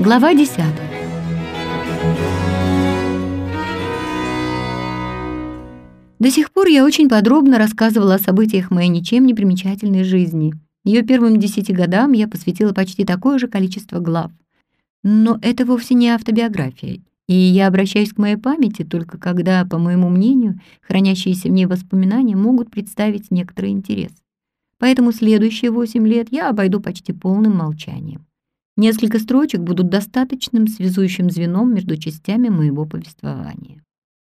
Глава 10. До сих пор я очень подробно рассказывала о событиях моей ничем не примечательной жизни. Ее первым 10 годам я посвятила почти такое же количество глав. Но это вовсе не автобиография, и я обращаюсь к моей памяти только когда, по моему мнению, хранящиеся в ней воспоминания могут представить некоторый интерес. Поэтому следующие 8 лет я обойду почти полным молчанием. Несколько строчек будут достаточным связующим звеном между частями моего повествования.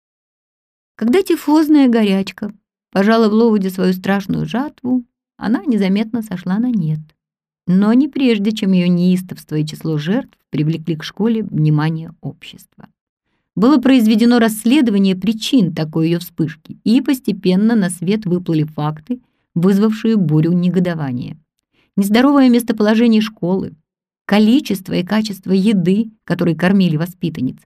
Когда тифозная горячка пожала в Ловуде свою страшную жатву, она незаметно сошла на нет. Но не прежде, чем ее неистовство и число жертв привлекли к школе внимание общества. Было произведено расследование причин такой ее вспышки, и постепенно на свет выплыли факты, вызвавшие бурю негодования. Нездоровое местоположение школы, количество и качество еды, которой кормили воспитанниц,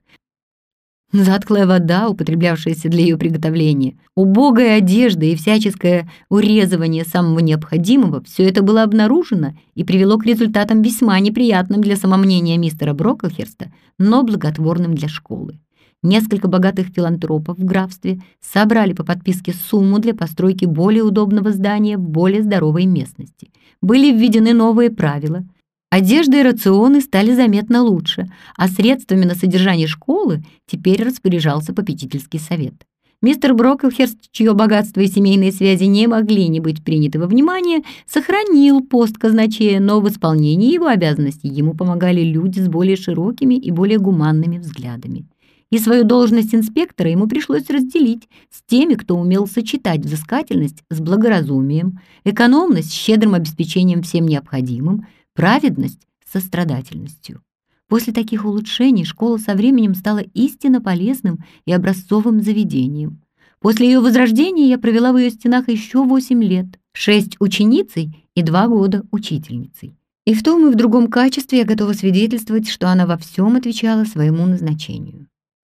затхлая вода, употреблявшаяся для ее приготовления, убогая одежда и всяческое урезывание самого необходимого — все это было обнаружено и привело к результатам весьма неприятным для самомнения мистера Броклхерста, но благотворным для школы. Несколько богатых филантропов в графстве собрали по подписке сумму для постройки более удобного здания в более здоровой местности. Были введены новые правила. Одежда и рационы стали заметно лучше, а средствами на содержание школы теперь распоряжался попечительский совет. Мистер Броклхерст, чье богатство и семейные связи не могли не быть приняты во внимание, сохранил пост казначея, но в исполнении его обязанностей ему помогали люди с более широкими и более гуманными взглядами. И свою должность инспектора ему пришлось разделить с теми, кто умел сочетать взыскательность с благоразумием, экономность с щедрым обеспечением всем необходимым, праведность с сострадательностью. После таких улучшений школа со временем стала истинно полезным и образцовым заведением. После ее возрождения я провела в ее стенах еще 8 лет, 6 ученицей и 2 года учительницей. И в том и в другом качестве я готова свидетельствовать, что она во всем отвечала своему назначению.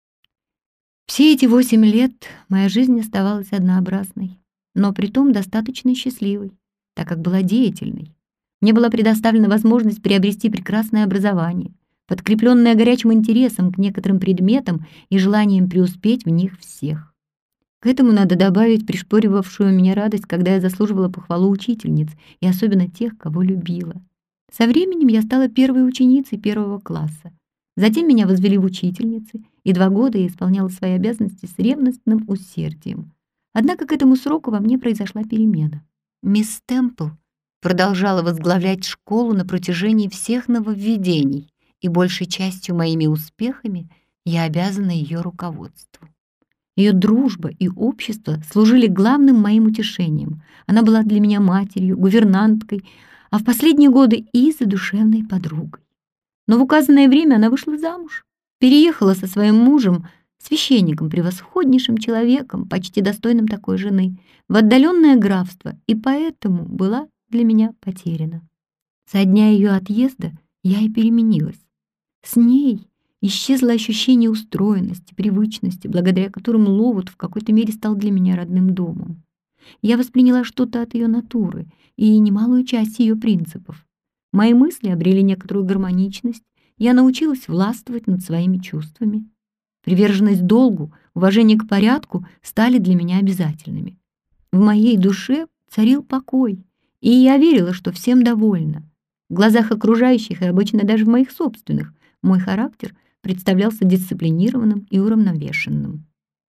Все эти 8 лет моя жизнь оставалась однообразной, но притом достаточно счастливой, так как была деятельной. Мне была предоставлена возможность приобрести прекрасное образование, подкрепленное горячим интересом к некоторым предметам и желанием преуспеть в них всех. К этому надо добавить пришпоривавшую меня радость, когда я заслуживала похвалу учительниц, и особенно тех, кого любила. Со временем я стала первой ученицей 1 класса. Затем меня возвели в учительницы, и 2 года я исполняла свои обязанности с ревностным усердием. Однако к этому сроку во мне произошла перемена. Мисс Темпл продолжала возглавлять школу на протяжении всех нововведений, и большей частью моими успехами я обязана ее руководству. Ее дружба и общество служили главным моим утешением. Она была для меня матерью, гувернанткой, а в последние годы и задушевной подругой. Но в указанное время она вышла замуж, переехала со своим мужем, священником, превосходнейшим человеком, почти достойным такой жены, в отдаленное графство, и поэтому была для меня потеряна. Со дня ее отъезда я и переменилась. С ней исчезло ощущение устроенности, привычности, благодаря которым Ловуд в какой-то мере стал для меня родным домом. Я восприняла что-то от ее натуры и немалую часть ее принципов. Мои мысли обрели некоторую гармоничность, я научилась властвовать над своими чувствами. Приверженность долгу, уважение к порядку стали для меня обязательными. В моей душе царил покой, и я верила, что всем довольна. В глазах окружающих и обычно даже в моих собственных мой характер представлялся дисциплинированным и уравновешенным.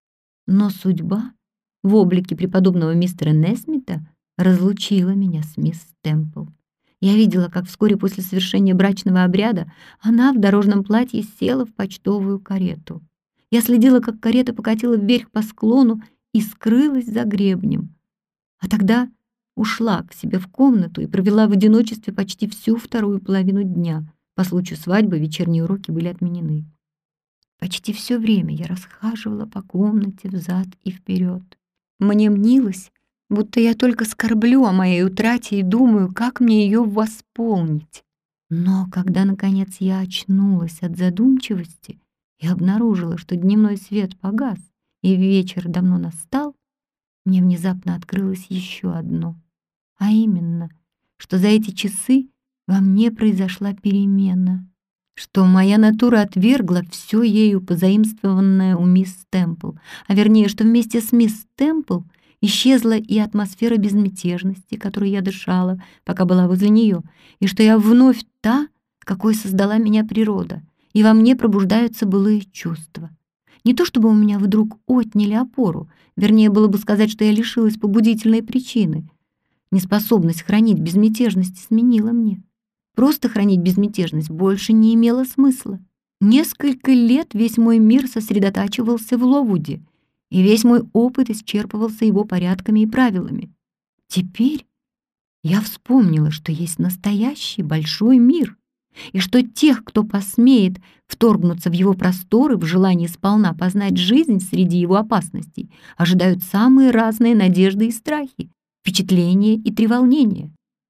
Но судьба в облике преподобного мистера Несмита разлучила меня с мисс Темпл. Я видела, как вскоре после совершения брачного обряда она в дорожном платье села в почтовую карету. Я следила, как карета покатила вверх по склону и скрылась за гребнем. А тогда ушла к себе в комнату и провела в одиночестве почти всю вторую половину дня. По случаю свадьбы вечерние уроки были отменены. Почти все время я расхаживала по комнате взад и вперед. Мне мнилось, будто я только скорблю о моей утрате и думаю, как мне ее восполнить. Но когда, наконец, я очнулась от задумчивости и обнаружила, что дневной свет погас и вечер давно настал, мне внезапно открылось еще одно, а именно, что за эти часы во мне произошла перемена. что моя натура отвергла все ею позаимствованное у мисс Темпл, а вернее, что вместе с мисс Темпл исчезла и атмосфера безмятежности, которой я дышала, пока была возле нее, и что я вновь та, какой создала меня природа, и во мне пробуждаются былые чувства. Не то чтобы у меня вдруг отняли опору, вернее, было бы сказать, что я лишилась побудительной причины. Неспособность хранить безмятежность сменила мне. Просто хранить безмятежность больше не имело смысла. Несколько лет весь мой мир сосредотачивался в Ловуде, и весь мой опыт исчерпывался его порядками и правилами. Теперь я вспомнила, что есть настоящий большой мир, и что тех, кто посмеет вторгнуться в его просторы в желании сполна познать жизнь среди его опасностей, ожидают самые разные надежды и страхи, впечатления и треволнения.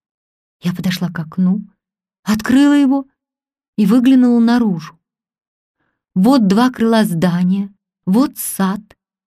Я подошла к окну, открыла его и выглянула наружу. Вот два крыла здания, вот сад,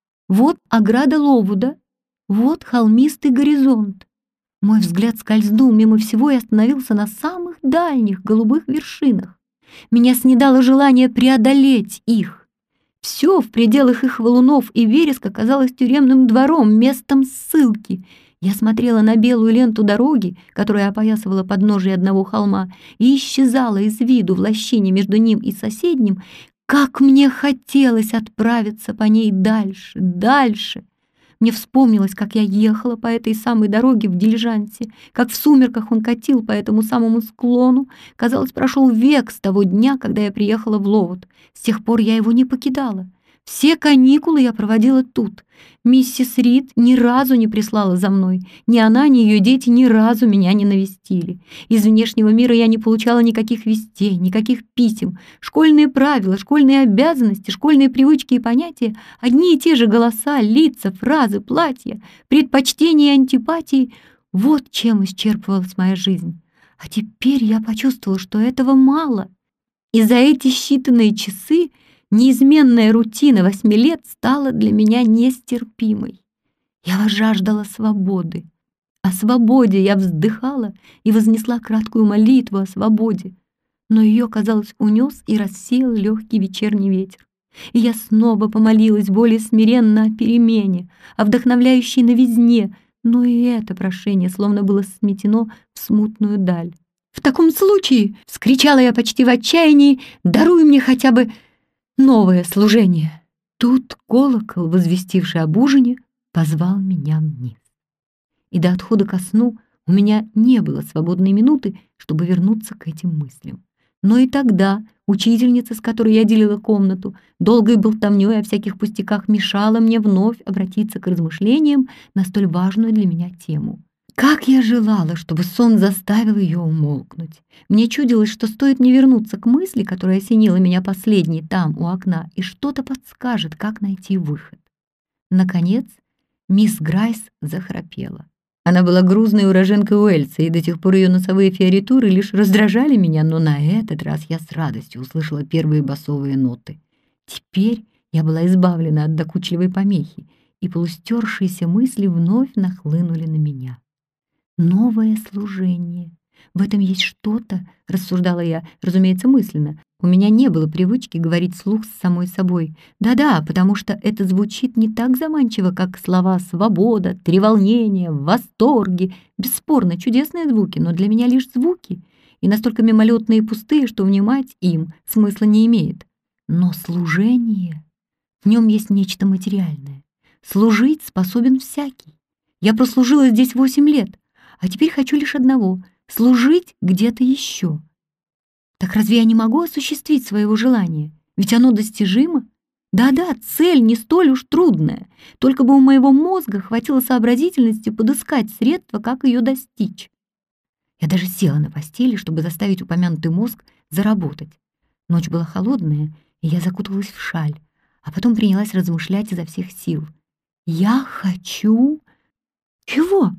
вот ограда Ловуда, вот холмистый горизонт. Мой взгляд скользнул мимо всего и остановился на самых дальних голубых вершинах. Меня снедало желание преодолеть их. Все в пределах их валунов и вереска казалось тюремным двором, местом ссылки. Я смотрела на белую ленту дороги, которая опоясывала подножие одного холма, и исчезала из виду в лощине между ним и соседним. Как мне хотелось отправиться по ней дальше, дальше! Мне вспомнилось, как я ехала по этой самой дороге в дилижансе, как в сумерках он катил по этому самому склону. Казалось, прошел век с того дня, когда я приехала в Ловуд. С тех пор я его не покидала. Все каникулы я проводила тут. Миссис Рид ни разу не прислала за мной. Ни она, ни ее дети ни разу меня не навестили. Из внешнего мира я не получала никаких вестей, никаких писем. Школьные правила, школьные обязанности, школьные привычки и понятия, одни и те же голоса, лица, фразы, платья, предпочтения и антипатии. Вот чем исчерпывалась моя жизнь. А теперь я почувствовала, что этого мало. И за эти считанные часы неизменная рутина 8 лет стала для меня нестерпимой. Я жаждала свободы. О свободе я вздыхала и вознесла краткую молитву о свободе. Но ее, казалось, унес и рассеял легкий вечерний ветер. И я снова помолилась более смиренно о перемене, о вдохновляющей новизне, но и это прошение словно было сметено в смутную даль. «В таком случае!» — вскричала я почти в отчаянии, «даруй мне хотя бы новое служение». Тут колокол, возвестивший об ужине, позвал меня вниз. И до отхода ко сну у меня не было свободной минуты, чтобы вернуться к этим мыслям. Но и тогда учительница, с которой я делила комнату, долгой болтовнёй о всяких пустяках мешала мне вновь обратиться к размышлениям на столь важную для меня тему. Как я желала, чтобы сон заставил ее умолкнуть. Мне чудилось, что стоит мне вернуться к мысли, которая осенила меня последней там, у окна, и что-то подскажет, как найти выход. Наконец, мисс Грайс захрапела. Она была грузной уроженкой Уэльса, и до тех пор ее носовые фиоритуры лишь раздражали меня, но на этот раз я с радостью услышала первые басовые ноты. Теперь я была избавлена от докучливой помехи, и полустершиеся мысли вновь нахлынули на меня. Новое служение. В этом есть что-то, рассуждала я, разумеется, мысленно. У меня не было привычки говорить вслух с самой собой. Да-да, потому что это звучит не так заманчиво, как слова «свобода», «треволнение», «восторги». Бесспорно, чудесные звуки, но для меня лишь звуки, и настолько мимолетные и пустые, что внимать им смысла не имеет. Но служение, в нем есть нечто материальное. Служить способен всякий. Я прослужила здесь 8 лет. А теперь хочу лишь одного — служить где-то еще. Так разве я не могу осуществить своего желания? Ведь оно достижимо. Да-да, цель не столь уж трудная. Только бы у моего мозга хватило сообразительности подыскать средства, как ее достичь. Я даже села на постели, чтобы заставить упомянутый мозг заработать. Ночь была холодная, и я закуталась в шаль, а потом принялась размышлять изо всех сил. Я хочу... Чего?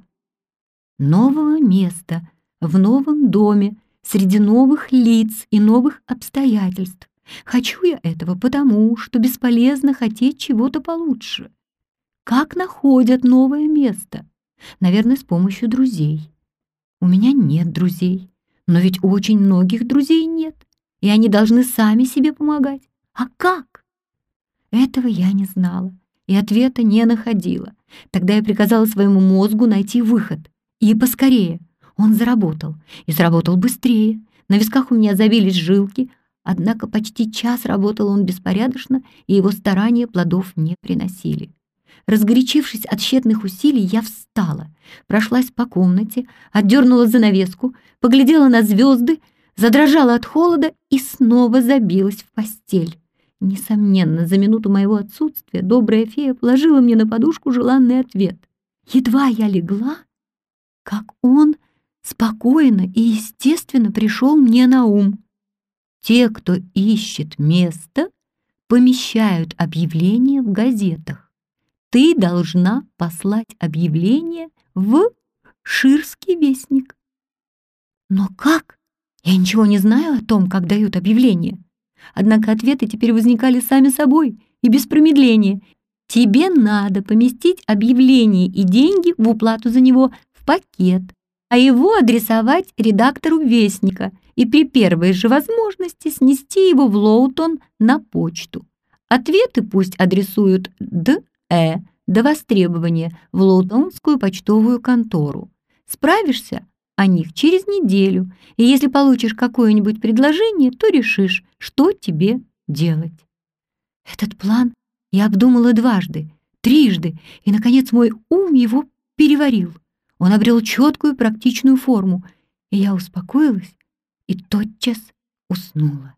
Нового места, в новом доме, среди новых лиц и новых обстоятельств. Хочу я этого потому, что бесполезно хотеть чего-то получше. Как находят новое место? Наверное, с помощью друзей. У меня нет друзей, но ведь у очень многих друзей нет. и они должны сами себе помогать. А как? Этого я не знала и ответа не находила. Тогда я приказала своему мозгу найти выход. И поскорее. Он заработал. И заработал быстрее. На висках у меня забились жилки, однако почти час работал он беспорядочно, и его старания плодов не приносили. Разгорячившись от тщетных усилий, я встала, прошлась по комнате, отдернула занавеску, поглядела на звезды, задрожала от холода и снова забилась в постель. Несомненно, за минуту моего отсутствия добрая фея положила мне на подушку желанный ответ. Едва я легла, как он спокойно и естественно пришел мне на ум. Те, кто ищет место, помещают объявление в газетах. Ты должна послать объявление в Ширский вестник. Но как? Я ничего не знаю о том, как дают объявления. Однако ответы теперь возникали сами собой и без промедления. Тебе надо поместить объявление и деньги в уплату за него в пакет, а его адресовать редактору Вестника и при первой же возможности снести его в Лоутон на почту. Ответы пусть адресуют Д.Э. до востребования в Лоутонскую почтовую контору. Справишься о них через неделю, и если получишь какое-нибудь предложение, то решишь, что тебе делать. Этот план я обдумала дважды, трижды, и, наконец, мой ум его переварил. Он обрел четкую практичную форму, и я успокоилась и тотчас уснула.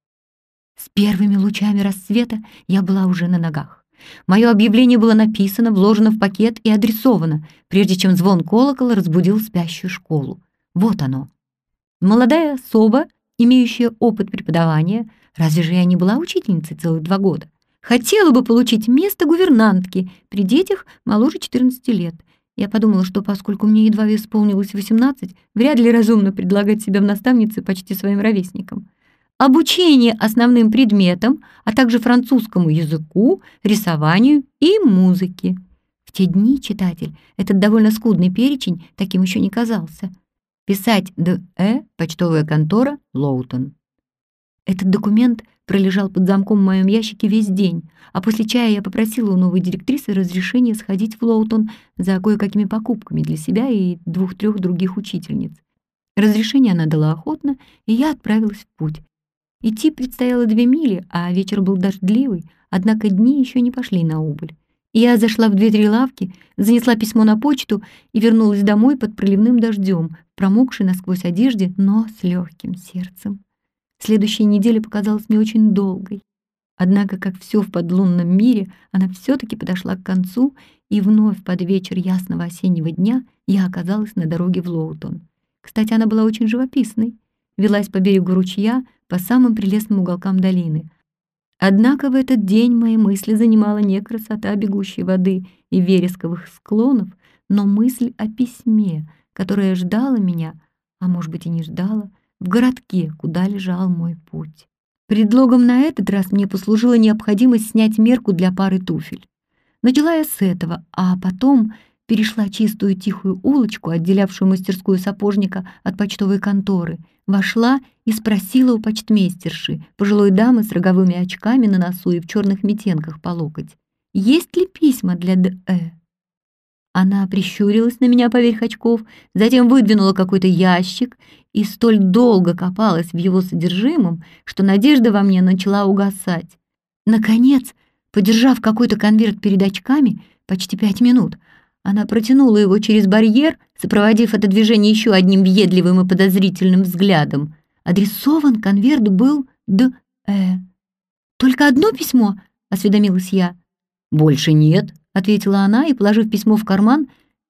С первыми лучами рассвета я была уже на ногах. Мое объявление было написано, вложено в пакет и адресовано, прежде чем звон колокола разбудил спящую школу. Вот оно. Молодая особа, имеющая опыт преподавания, разве же я не была учительницей целых 2 года, хотела бы получить место гувернантки при детях моложе 14 лет. Я подумала, что поскольку мне едва исполнилось 18, вряд ли разумно предлагать себя в наставнице почти своим ровесникам. Обучение основным предметам, а также французскому языку, рисованию и музыке. В те дни, читатель, этот довольно скудный перечень таким еще не казался. Писать Д.Э. почтовая контора, Лоутон. Этот документ пролежал под замком в моем ящике весь день, а после чая я попросила у новой директрисы разрешения сходить в Лоутон за кое-какими покупками для себя и 2-3 других учительниц. Разрешение она дала охотно, и я отправилась в путь. Идти предстояло 2 мили, а вечер был дождливый, однако дни еще не пошли на убыль. Я зашла в 2-3 лавки, занесла письмо на почту и вернулась домой под проливным дождем, промокшей насквозь одежде, но с легким сердцем. Следующая неделя показалась мне очень долгой. Однако, как все в подлунном мире, она все-таки подошла к концу, и вновь под вечер ясного осеннего дня я оказалась на дороге в Лоутон. Кстати, она была очень живописной, велась по берегу ручья, по самым прелестным уголкам долины. Однако в этот день мои мысли занимала не красота бегущей воды и вересковых склонов, но мысль о письме, которое ждало меня, а может быть и не ждало, в городке, куда лежал мой путь. Предлогом на этот раз мне послужила необходимость снять мерку для пары туфель. Начала я с этого, а потом перешла чистую тихую улочку, отделявшую мастерскую сапожника от почтовой конторы, вошла и спросила у почтмейстерши, пожилой дамы с роговыми очками на носу и в черных метенках по локоть, есть ли письма для Д.Э. Она прищурилась на меня поверх очков, затем выдвинула какой-то ящик и столь долго копалась в его содержимом, что надежда во мне начала угасать. Наконец, подержав какой-то конверт перед очками почти 5 минут, она протянула его через барьер, сопроводив это движение еще одним въедливым и подозрительным взглядом. Адресован конверт был Д.Э. «Только одно письмо?» — осведомилась я. «Больше нет», — ответила она, и, положив письмо в карман,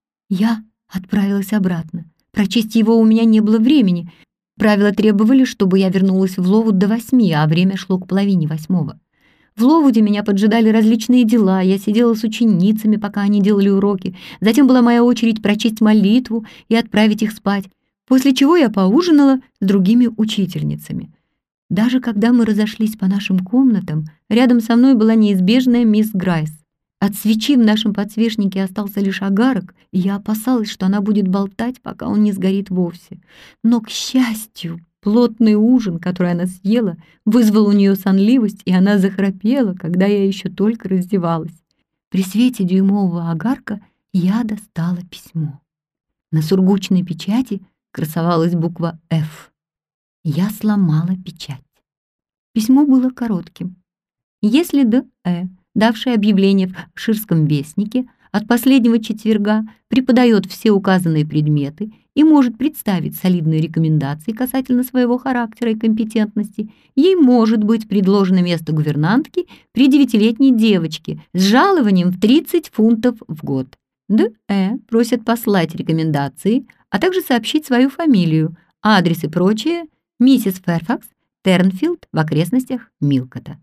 я отправилась обратно. Прочесть его у меня не было времени. Правила требовали, чтобы я вернулась в Ловуд до 8, а время шло к половине 8. В Ловуде меня поджидали различные дела, я сидела с ученицами, пока они делали уроки. Затем была моя очередь прочесть молитву и отправить их спать, после чего я поужинала с другими учительницами. Даже когда мы разошлись по нашим комнатам, рядом со мной была неизбежная мисс Грайс. От свечи в нашем подсвечнике остался лишь огарок, и я опасалась, что она будет болтать, пока он не сгорит вовсе. Но, к счастью, Плотный ужин, который она съела, вызвал у нее сонливость, и она захрапела, когда я еще только раздевалась. При свете дюймового огарка я достала письмо. На сургучной печати красовалась буква «Ф». Я сломала печать. Письмо было коротким. Если Д.Э., давший объявление в Ширском вестнике, от последнего четверга преподает все указанные предметы и может представить солидные рекомендации касательно своего характера и компетентности, ей может быть предложено место гувернантки при 9-летней девочке с жалованием в 30 фунтов в год. Д.Э. просят послать рекомендации, а также сообщить свою фамилию, адрес и прочее миссис Фэрфакс, Тернфилд, в окрестностях Милкота.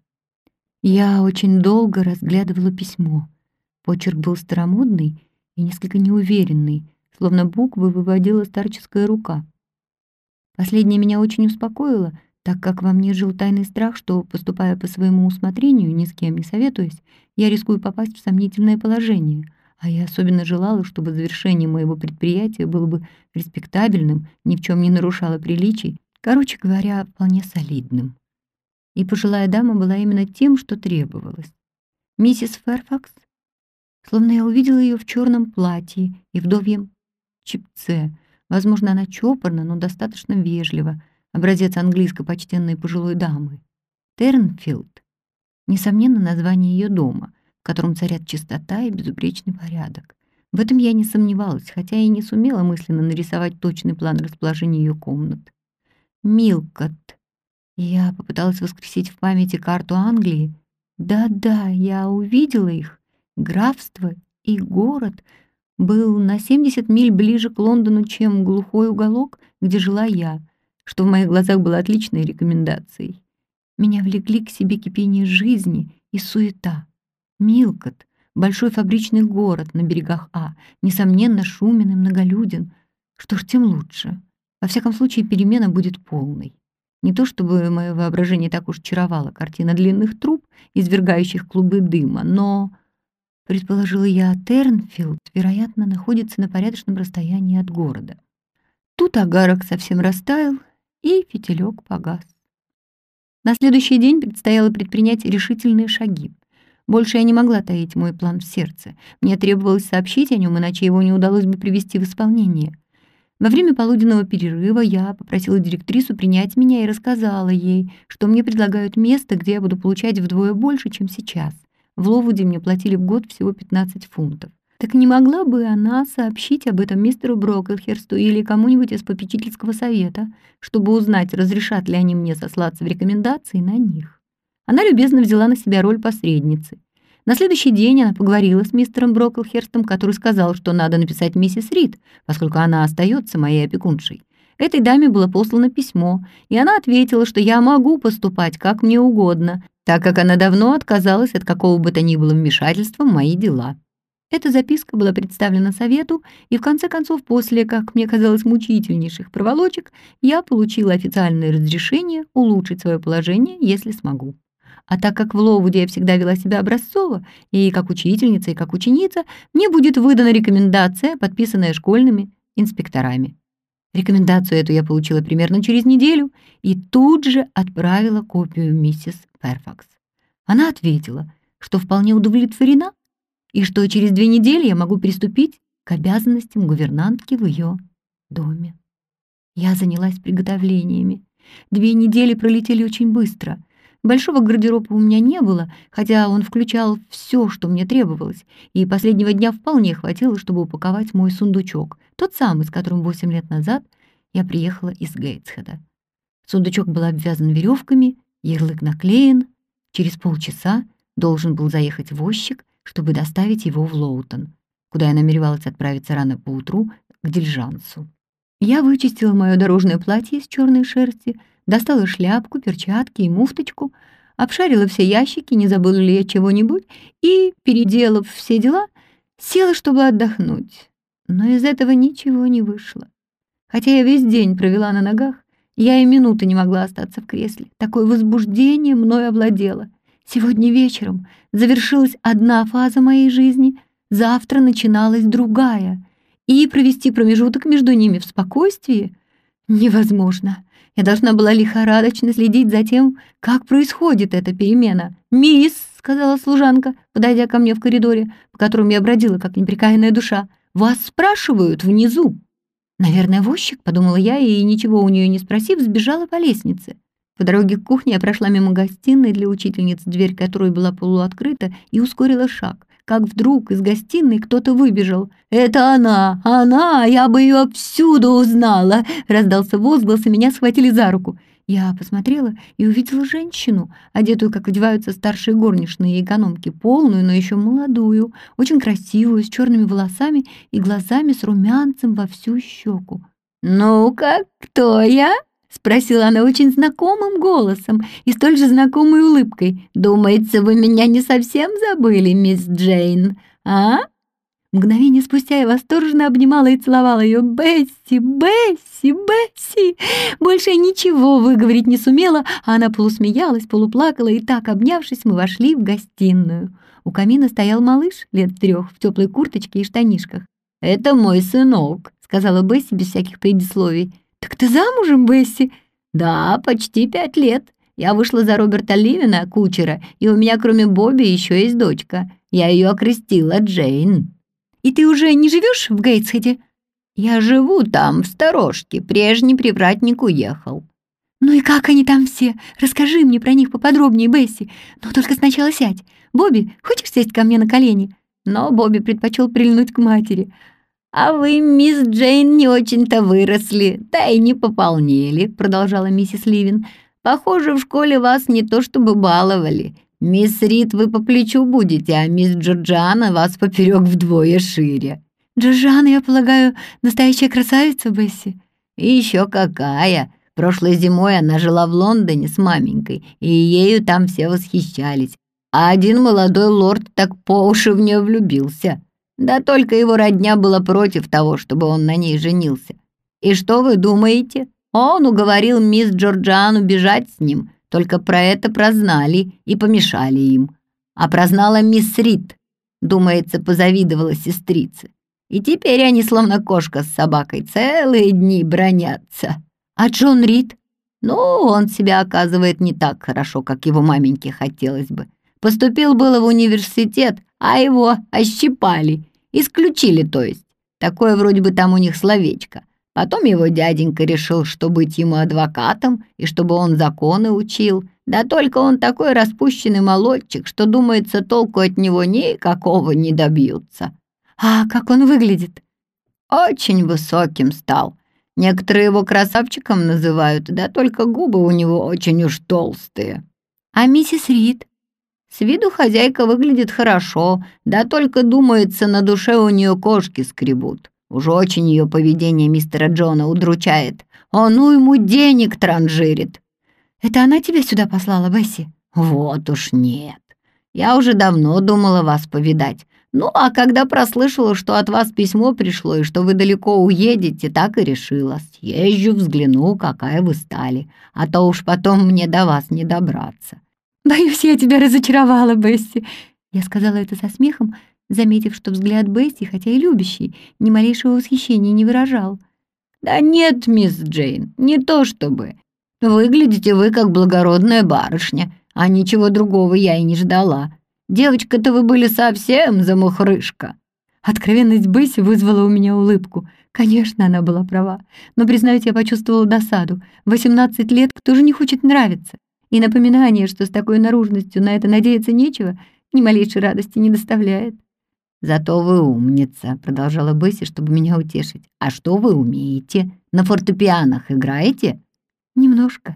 Я очень долго разглядывала письмо. Почерк был старомодный и несколько неуверенный, словно буквы выводила старческая рука. Последнее меня очень успокоило, так как во мне жил тайный страх, что, поступая по своему усмотрению, ни с кем не советуясь, я рискую попасть в сомнительное положение, а я особенно желала, чтобы завершение моего предприятия было бы респектабельным, ни в чем не нарушало приличий, короче говоря, вполне солидным. И пожилая дама была именно тем, что требовалось. Миссис Фэрфакс, словно я увидела ее в черном платье и вдовьем чепце. Возможно, она чопорна, но достаточно вежлива, образец английской почтенной пожилой дамы. Тернфилд — несомненно, название ее дома, в котором царят чистота и безупречный порядок. В этом я не сомневалась, хотя и не сумела мысленно нарисовать точный план расположения ее комнат. Милкот. Я попыталась воскресить в памяти карту Англии. Да-да, я увидела их. Графство и город был на 70 миль ближе к Лондону, чем глухой уголок, где жила я, что в моих глазах было отличной рекомендацией. Меня влекли к себе кипение жизни и суета. Милкот — большой фабричный город на берегах несомненно, шумен и многолюден. Что ж, тем лучше. Во всяком случае, перемена будет полной. Не то чтобы мое воображение так уж чаровало картина длинных труб, извергающих клубы дыма, но, предположила я, Тернфилд, вероятно, находится на порядочном расстоянии от города. Тут огарок совсем растаял, и фитилек погас. На следующий день предстояло предпринять решительные шаги. Больше я не могла таить мой план в сердце. Мне требовалось сообщить о нем, иначе его не удалось бы привести в исполнение. Во время полуденного перерыва я попросила директрису принять меня и рассказала ей, что мне предлагают место, где я буду получать вдвое больше, чем сейчас. В Ловуде мне платили в год всего 15 фунтов. Так не могла бы она сообщить об этом мистеру Броклхерсту или кому-нибудь из попечительского совета, чтобы узнать, разрешат ли они мне сослаться в рекомендации на них? Она любезно взяла на себя роль посредницы. На следующий день она поговорила с мистером Броклхерстом, который сказал, что надо написать миссис Рид, поскольку она остается моей опекуншей. Этой даме было послано письмо, и она ответила, что я могу поступать как мне угодно, так как она давно отказалась от какого бы то ни было вмешательства в мои дела. Эта записка была представлена совету, и в конце концов, после, как мне казалось, мучительнейших проволочек, я получила официальное разрешение улучшить свое положение, если смогу. А так как в Ловуде я всегда вела себя образцово, и как учительница, и как ученица, мне будет выдана рекомендация, подписанная школьными инспекторами. Рекомендацию эту я получила примерно через неделю и тут же отправила копию миссис Фэрфакс. Она ответила, что вполне удовлетворена и что через 2 недели я могу приступить к обязанностям гувернантки в ее доме. Я занялась приготовлениями. 2 недели пролетели очень быстро. Большого гардероба у меня не было, хотя он включал все, что мне требовалось, и последнего дня вполне хватило, чтобы упаковать мой сундучок, тот самый, с которым 8 лет назад я приехала из Гейтсхеда. Сундучок был обвязан веревками, ярлык наклеен. Через полчаса должен был заехать возчик, чтобы доставить его в Лоутон, куда я намеревалась отправиться рано поутру к дилижансу. Я вычистила мое дорожное платье из черной шерсти, достала шляпку, перчатки и муфточку, обшарила все ящики, не забыла ли я чего-нибудь, и, переделав все дела, села, чтобы отдохнуть. Но из этого ничего не вышло. Хотя я весь день провела на ногах, я и минуты не могла остаться в кресле. Такое возбуждение мною овладело. Сегодня вечером завершилась одна фаза моей жизни, завтра начиналась другая, и провести промежуток между ними в спокойствии Невозможно. Я должна была лихорадочно следить за тем, как происходит эта перемена. «Мисс», — сказала служанка, подойдя ко мне в коридоре, по которому я бродила, как неприкаянная душа, «вас спрашивают внизу». «Наверное, возчик», — подумала я, и, ничего у нее не спросив, сбежала по лестнице. По дороге к кухне я прошла мимо гостиной для учительницы, дверь которой была полуоткрыта, и ускорила шаг. Как вдруг из гостиной кто-то выбежал. «Это она! Я бы ее всюду узнала!» Раздался возглас, и меня схватили за руку. Я посмотрела и увидела женщину, одетую, как одеваются старшие горничные и экономки, полную, но еще молодую, очень красивую, с черными волосами и глазами с румянцем во всю щеку. «Ну-ка, кто я?» — спросила она очень знакомым голосом и столь же знакомой улыбкой. «Думается, вы меня не совсем забыли, мисс Джейн, а?» Мгновение спустя я восторженно обнимала и целовала ее. «Бесси, Бесси, Бесси!» Больше я ничего выговорить не сумела, а она полусмеялась, полуплакала, и так, обнявшись, мы вошли в гостиную. У камина стоял малыш лет 3 в теплой курточке и штанишках. «Это мой сынок», — сказала Бесси без всяких предисловий. «Так ты замужем, Бесси?» «Да, почти 5 лет. Я вышла за Роберта Ливина, кучера, и у меня кроме Бобби еще есть дочка. Я ее окрестила Джейн». «И ты уже не живешь в Гейтсхеде?» «Я живу там, в сторожке. Прежний привратник уехал». «Ну и как они там все? Расскажи мне про них поподробнее, Бесси. Но только сначала сядь. Бобби, хочешь сесть ко мне на колени?» Но Бобби предпочел прильнуть к матери. «А вы, мисс Джейн, не очень-то выросли, да и не пополнели», — продолжала миссис Ливин. «Похоже, в школе вас не то чтобы баловали. Мисс Рид вы по плечу будете, а мисс Джорджиана вас поперек вдвое шире». «Джорджиана, я полагаю, настоящая красавица, Бесси?» «И еще какая! Прошлой зимой она жила в Лондоне с маменькой, и ею там все восхищались. А один молодой лорд так по уши в нее влюбился. Да только его родня была против того, чтобы он на ней женился. И что вы думаете? Он уговорил мисс Джорджиану бежать с ним, только про это прознали и помешали им. А прознала мисс Рид, думается, позавидовала сестрице. И теперь они, словно кошка с собакой, целые дни бранятся. А Джон Рид? Ну, он себя оказывает не так хорошо, как его маменьке хотелось бы. Поступил было в университет, а его ощипали. Исключили, то есть. Такое вроде бы там у них словечко. Потом его дяденька решил, что быть ему адвокатом, и чтобы он законы учил. Да только он такой распущенный молодчик, что, думается, толку от него никакого не добьются. А как он выглядит? Очень высоким стал. Некоторые его красавчиком называют, да только губы у него очень уж толстые. А миссис Рид? С виду хозяйка выглядит хорошо, да только, думается, на душе у нее кошки скребут. Уж очень ее поведение мистера Джона удручает. Он ему денег транжирит. Это она тебя сюда послала, Бесси? Вот уж нет. Я уже давно думала вас повидать. Ну, а когда прослышала, что от вас письмо пришло и что вы далеко уедете, так и решила. Съезжу, взгляну, какая вы стали. А то уж потом мне до вас не добраться. «Боюсь, я тебя разочаровала, Бесси». Я сказала это со смехом, заметив, что взгляд Бесси, хотя и любящий, ни малейшего восхищения не выражал. «Да нет, мисс Джейн, не то чтобы. Выглядите вы как благородная барышня, а ничего другого я и не ждала. Девочка-то вы были совсем замухрышка». Откровенность Бесси вызвала у меня улыбку. Конечно, она была права, но, признаюсь, я почувствовала досаду. 18 лет, кто же не хочет нравиться? И напоминание, что с такой наружностью на это надеяться нечего, ни малейшей радости не доставляет. «Зато вы умница», — продолжала Бесси, чтобы меня утешить. «А что вы умеете? На фортепианах играете?» «Немножко».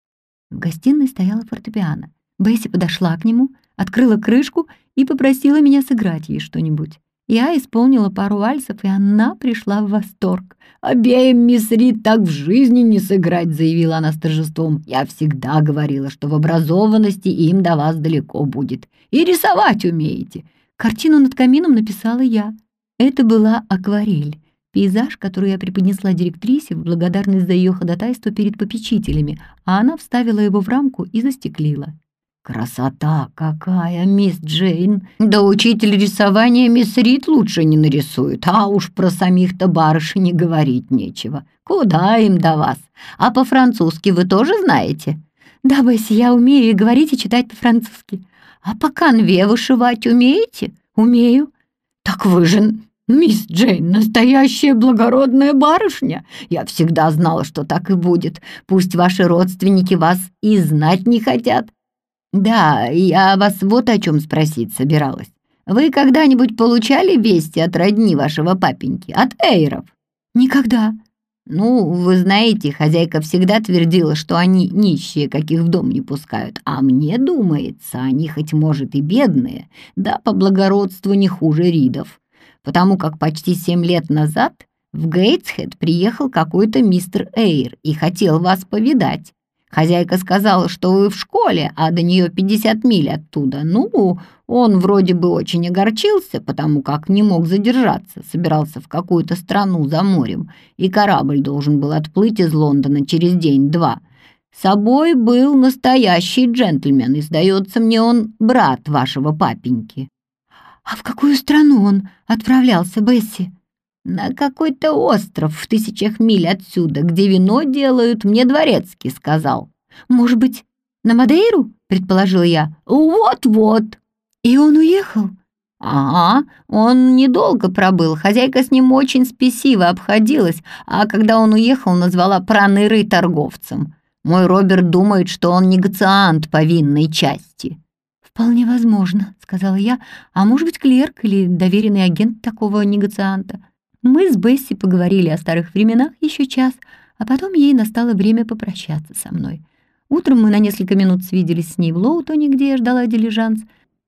В гостиной стояла фортепиано. Бесси подошла к нему, открыла крышку и попросила меня сыграть ей что-нибудь. Я исполнила пару вальсов, и она пришла в восторг. «Обеим мисс Рид так в жизни не сыграть», — заявила она с торжеством. «Я всегда говорила, что в образованности им до вас далеко будет. И рисовать умеете». Картину над камином написала я. Это была акварель, пейзаж, который я преподнесла директрисе в благодарность за ее ходатайство перед попечителями, а она вставила его в рамку и застеклила. «Красота какая, мисс Джейн! Да учитель рисования мисс Рид лучше не нарисует, а уж про самих-то барышень говорить нечего. Куда им до вас? А по-французски вы тоже знаете?» «Да, Бесси, я умею и говорить, и читать по-французски». «А по канве вышивать умеете?» «Умею». «Так вы же, мисс Джейн, настоящая благородная барышня. Я всегда знала, что так и будет. Пусть ваши родственники вас и знать не хотят». «Да, я вас вот о чем спросить собиралась. Вы когда-нибудь получали вести от родни вашего папеньки, от Эйров?» «Никогда». «Ну, вы знаете, хозяйка всегда твердила, что они нищие, каких в дом не пускают. А мне думается, они хоть, может, и бедные, да по благородству не хуже Ридов. Потому как почти 7 лет назад в Гейтсхед приехал какой-то мистер Эйр и хотел вас повидать. Хозяйка сказала, что вы в школе, а до нее 50 миль оттуда. Ну, он вроде бы очень огорчился, потому как не мог задержаться, собирался в какую-то страну за морем, и корабль должен был отплыть из Лондона через день-два. С собой был настоящий джентльмен, и, сдается мне, он брат вашего папеньки». «А в какую страну он отправлялся, Бесси?» «На какой-то остров в 1000 миль отсюда, где вино делают, мне дворецкий сказал». «Может быть, на Мадейру?» — предположила я. «Вот-вот». «И он уехал?» «Ага, он недолго пробыл, хозяйка с ним очень спесиво обходилась, а когда он уехал, назвала пронырой торговцем. Мой Роберт думает, что он негациант по винной части». «Вполне возможно», — сказала я, «а может быть, клерк или доверенный агент такого негацианта». Мы с Бесси поговорили о старых временах еще час, а потом ей настало время попрощаться со мной. Утром мы на несколько минут свиделись с ней в Лоутоне, где я ждала дилижанс.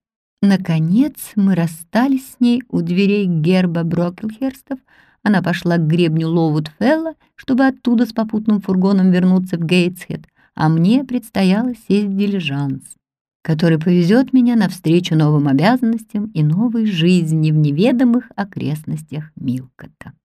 Наконец мы расстались с ней у дверей герба Брокелхерстов. Она пошла к гребню Ловудфелла, чтобы оттуда с попутным фургоном вернуться в Гейтсхед, а мне предстояло сесть в дилижанс, который повезет меня навстречу новым обязанностям и новой жизни в неведомых окрестностях Милкота.